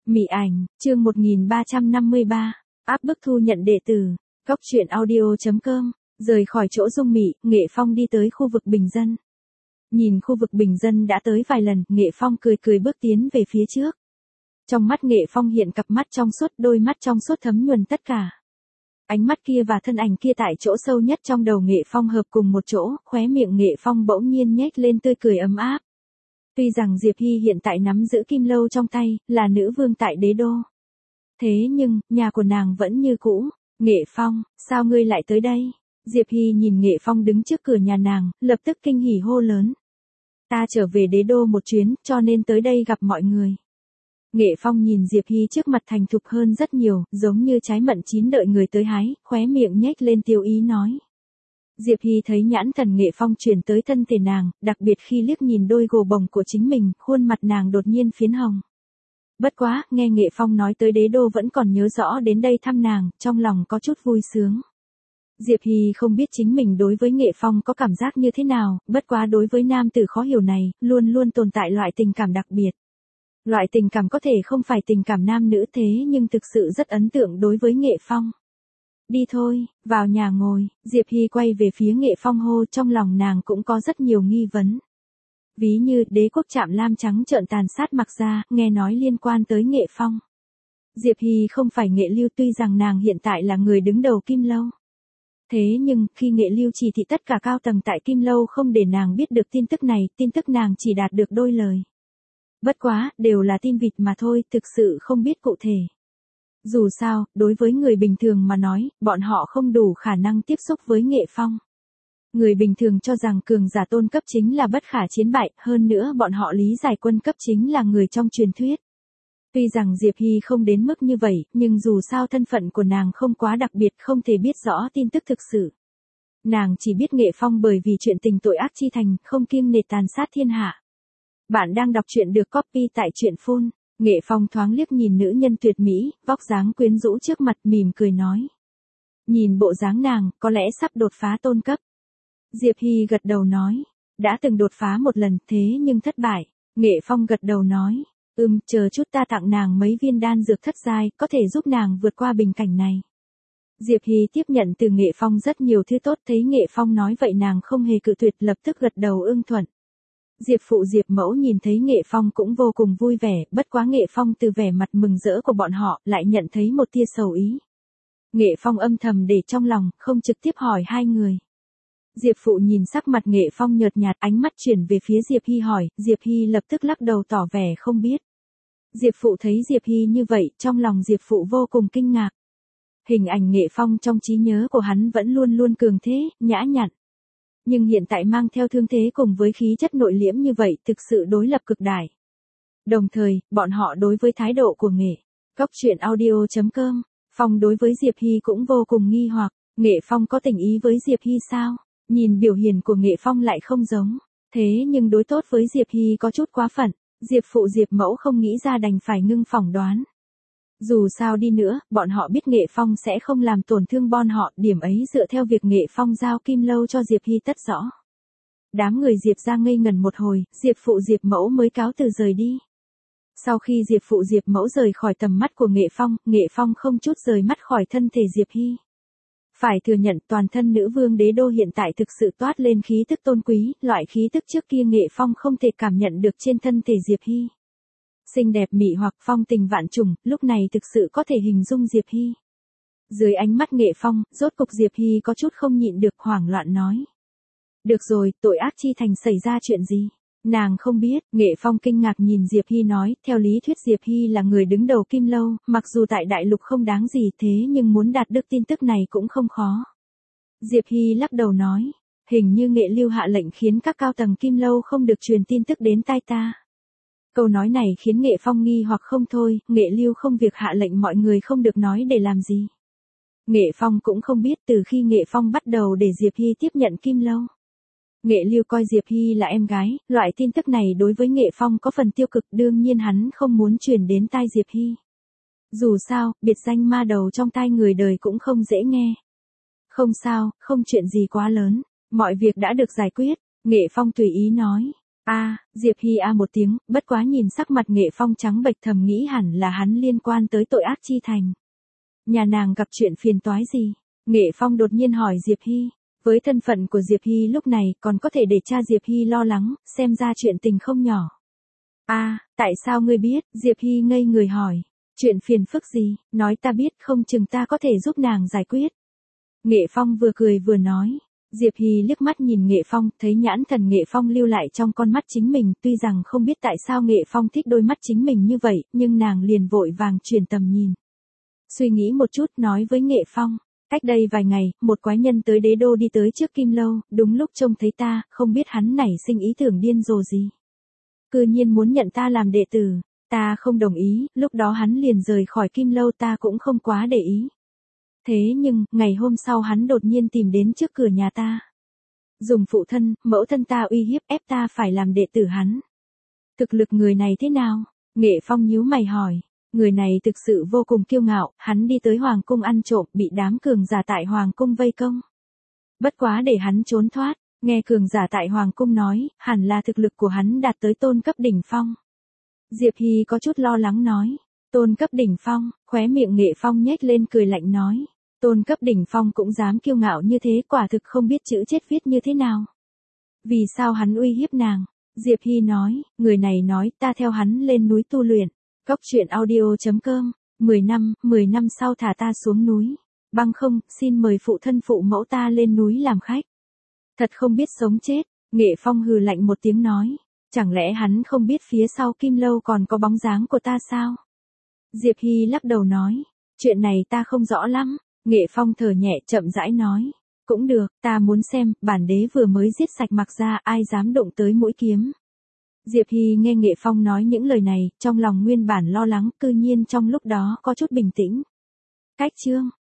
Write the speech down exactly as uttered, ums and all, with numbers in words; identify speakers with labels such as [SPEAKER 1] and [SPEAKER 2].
[SPEAKER 1] Mị ảnh, chương một nghìn ba trăm năm mươi ba, áp bức thu nhận đệ tử, Cóc truyện audio chấm com, rời khỏi chỗ Dung Mị, Nghệ Phong đi tới khu vực bình dân. Nhìn khu vực bình dân đã tới vài lần, Nghệ Phong cười cười bước tiến về phía trước. Trong mắt Nghệ Phong hiện cặp mắt trong suốt, đôi mắt trong suốt thấm nhuần tất cả. Ánh mắt kia và thân ảnh kia tại chỗ sâu nhất trong đầu Nghệ Phong hợp cùng một chỗ, khóe miệng Nghệ Phong bỗng nhiên nhếch lên tươi cười ấm áp. Tuy rằng Diệp Hy hiện tại nắm giữ kim lâu trong tay, là nữ vương tại đế đô. Thế nhưng, nhà của nàng vẫn như cũ. Nghệ Phong, sao ngươi lại tới đây? Diệp Hy nhìn Nghệ Phong đứng trước cửa nhà nàng, lập tức kinh hỉ hô lớn. Ta trở về đế đô một chuyến, cho nên tới đây gặp mọi người. Nghệ Phong nhìn Diệp Hy trước mặt thành thục hơn rất nhiều, giống như trái mận chín đợi người tới hái, khóe miệng nhếch lên tiêu ý nói. Diệp Hy thấy nhãn thần Nghệ Phong chuyển tới thân thể nàng, đặc biệt khi liếc nhìn đôi gồ bồng của chính mình, khuôn mặt nàng đột nhiên phiến hồng. Bất quá, nghe Nghệ Phong nói tới đế đô vẫn còn nhớ rõ đến đây thăm nàng, trong lòng có chút vui sướng. Diệp Hy không biết chính mình đối với Nghệ Phong có cảm giác như thế nào, bất quá đối với nam tử khó hiểu này, luôn luôn tồn tại loại tình cảm đặc biệt. Loại tình cảm có thể không phải tình cảm nam nữ thế nhưng thực sự rất ấn tượng đối với Nghệ Phong. Đi thôi, vào nhà ngồi, Diệp Hy quay về phía Nghệ Phong hô, trong lòng nàng cũng có rất nhiều nghi vấn. Ví như đế quốc Trạm Lam trắng trợn tàn sát Mặc Gia, nghe nói liên quan tới Nghệ Phong. Diệp Hy không phải Nghệ Lưu, tuy rằng nàng hiện tại là người đứng đầu Kim Lâu. Thế nhưng, khi Nghệ Lưu chỉ thị tất cả cao tầng tại Kim Lâu không để nàng biết được tin tức này, tin tức nàng chỉ đạt được đôi lời. Bất quá, đều là tin vịt mà thôi, thực sự không biết cụ thể. Dù sao, đối với người bình thường mà nói, bọn họ không đủ khả năng tiếp xúc với Nghệ Phong. Người bình thường cho rằng cường giả tôn cấp chính là bất khả chiến bại, hơn nữa bọn họ lý giải quân cấp chính là người trong truyền thuyết. Tuy rằng Diệp Hy không đến mức như vậy, nhưng dù sao thân phận của nàng không quá đặc biệt, không thể biết rõ tin tức thực sự. Nàng chỉ biết Nghệ Phong bởi vì chuyện tình tội ác chi thành, không kiêng nể tàn sát thiên hạ. Bạn đang đọc truyện được copy tại truyện phun. Nghệ Phong thoáng liếc nhìn nữ nhân tuyệt mỹ, vóc dáng quyến rũ trước mặt, mỉm cười nói. Nhìn bộ dáng nàng, có lẽ sắp đột phá tôn cấp. Diệp Hy gật đầu nói. Đã từng đột phá một lần, thế nhưng thất bại. Nghệ Phong gật đầu nói. Ừm, chờ chút ta tặng nàng mấy viên đan dược thất giai, có thể giúp nàng vượt qua bình cảnh này. Diệp Hy tiếp nhận từ Nghệ Phong rất nhiều thứ tốt, thấy Nghệ Phong nói vậy nàng không hề cự tuyệt, lập tức gật đầu ưng thuận. Diệp phụ Diệp mẫu nhìn thấy Nghệ Phong cũng vô cùng vui vẻ, bất quá Nghệ Phong từ vẻ mặt mừng rỡ của bọn họ, lại nhận thấy một tia sầu ý. Nghệ Phong âm thầm để trong lòng, không trực tiếp hỏi hai người. Diệp phụ nhìn sắc mặt Nghệ Phong nhợt nhạt, ánh mắt chuyển về phía Diệp Hy hỏi, Diệp Hy lập tức lắc đầu tỏ vẻ không biết. Diệp phụ thấy Diệp Hy như vậy, trong lòng Diệp phụ vô cùng kinh ngạc. Hình ảnh Nghệ Phong trong trí nhớ của hắn vẫn luôn luôn cường thế, nhã nhặn. Nhưng hiện tại mang theo thương thế cùng với khí chất nội liễm như vậy, thực sự đối lập cực đại. Đồng thời, bọn họ đối với thái độ của Nghệ Cóc truyện audio chấm com, Phong đối với Diệp Hy cũng vô cùng nghi hoặc, Nghệ Phong có tình ý với Diệp Hy sao? Nhìn biểu hiện của Nghệ Phong lại không giống, thế nhưng đối tốt với Diệp Hy có chút quá phận, Diệp phụ Diệp mẫu không nghĩ ra đành phải ngưng phỏng đoán. Dù sao đi nữa, bọn họ biết Nghệ Phong sẽ không làm tổn thương bọn họ, điểm ấy dựa theo việc Nghệ Phong giao kim lâu cho Diệp Hy tất rõ. Đám người Diệp ra ngây ngẩn một hồi, Diệp phụ Diệp mẫu mới cáo từ rời đi. Sau khi Diệp phụ Diệp mẫu rời khỏi tầm mắt của Nghệ Phong, Nghệ Phong không chút rời mắt khỏi thân thể Diệp Hy. Phải thừa nhận toàn thân nữ vương đế đô hiện tại thực sự toát lên khí tức tôn quý, loại khí tức trước kia Nghệ Phong không thể cảm nhận được trên thân thể Diệp Hy. Xinh đẹp mị hoặc phong tình vạn trùng, lúc này thực sự có thể hình dung Diệp Hy. Dưới ánh mắt Nghệ Phong, rốt cục Diệp Hy có chút không nhịn được hoảng loạn nói. Được rồi, tội ác chi thành xảy ra chuyện gì? Nàng không biết, Nghệ Phong kinh ngạc nhìn Diệp Hy nói, theo lý thuyết Diệp Hy là người đứng đầu Kim Lâu, mặc dù tại đại lục không đáng gì thế nhưng muốn đạt được tin tức này cũng không khó. Diệp Hy lắc đầu nói, hình như Nghệ Lưu hạ lệnh khiến các cao tầng Kim Lâu không được truyền tin tức đến tai ta. Câu nói này khiến Nghệ Phong nghi hoặc không thôi, Nghệ Lưu không việc hạ lệnh mọi người không được nói để làm gì. Nghệ Phong cũng không biết từ khi Nghệ Phong bắt đầu để Diệp Hy tiếp nhận Kim Lâu. Nghệ Lưu coi Diệp Hy là em gái, loại tin tức này đối với Nghệ Phong có phần tiêu cực, đương nhiên hắn không muốn truyền đến tai Diệp Hy. Dù sao, biệt danh ma đầu trong tai người đời cũng không dễ nghe. Không sao, không chuyện gì quá lớn, mọi việc đã được giải quyết, Nghệ Phong tùy ý nói. A, Diệp Hy a một tiếng, bất quá nhìn sắc mặt Nghệ Phong trắng bệch thầm nghĩ hẳn là hắn liên quan tới tội ác chi thành. Nhà nàng gặp chuyện phiền toái gì? Nghệ Phong đột nhiên hỏi Diệp Hy. Với thân phận của Diệp Hy lúc này còn có thể để cha Diệp Hy lo lắng, xem ra chuyện tình không nhỏ. A, tại sao ngươi biết? Diệp Hy ngây người hỏi. Chuyện phiền phức gì? Nói ta biết không chừng ta có thể giúp nàng giải quyết. Nghệ Phong vừa cười vừa nói. Diệp Hy liếc mắt nhìn Nghệ Phong, thấy nhãn thần Nghệ Phong lưu lại trong con mắt chính mình, tuy rằng không biết tại sao Nghệ Phong thích đôi mắt chính mình như vậy, nhưng nàng liền vội vàng chuyển tầm nhìn. Suy nghĩ một chút nói với Nghệ Phong, cách đây vài ngày, một quái nhân tới đế đô đi tới trước Kim Lâu, đúng lúc trông thấy ta, không biết hắn nảy sinh ý tưởng điên rồ gì. Cư nhiên muốn nhận ta làm đệ tử, ta không đồng ý, lúc đó hắn liền rời khỏi Kim Lâu ta cũng không quá để ý. Thế nhưng, ngày hôm sau hắn đột nhiên tìm đến trước cửa nhà ta. Dùng phụ thân, mẫu thân ta uy hiếp ép ta phải làm đệ tử hắn. Thực lực người này thế nào? Nghệ Phong nhíu mày hỏi. Người này thực sự vô cùng kiêu ngạo, hắn đi tới Hoàng Cung ăn trộm, bị đám cường giả tại Hoàng Cung vây công. Bất quá để hắn trốn thoát, nghe cường giả tại Hoàng Cung nói, hẳn là thực lực của hắn đạt tới tôn cấp đỉnh phong. Diệp Hy có chút lo lắng nói. Tôn cấp đỉnh phong, khóe miệng Nghệ Phong nhếch lên cười lạnh nói. Tôn cấp đỉnh phong cũng dám kiêu ngạo như thế, quả thực không biết chữ chết viết như thế nào. Vì sao hắn uy hiếp nàng? Diệp Hy nói, người này nói ta theo hắn lên núi tu luyện. Cốc truyện audio chấm com, mười năm, mười năm sau thả ta xuống núi. Bằng không, xin mời phụ thân phụ mẫu ta lên núi làm khách. Thật không biết sống chết, Nghệ Phong hừ lạnh một tiếng nói. Chẳng lẽ hắn không biết phía sau Kim Lâu còn có bóng dáng của ta sao? Diệp Hy lắc đầu nói, chuyện này ta không rõ lắm. Nghệ Phong thở nhẹ chậm rãi nói, cũng được, ta muốn xem, bản đế vừa mới giết sạch Mặc Gia, ai dám đụng tới mũi kiếm. Diệp Hy nghe Nghệ Phong nói những lời này, trong lòng nguyên bản lo lắng, cư nhiên trong lúc đó có chút bình tĩnh. Cách chương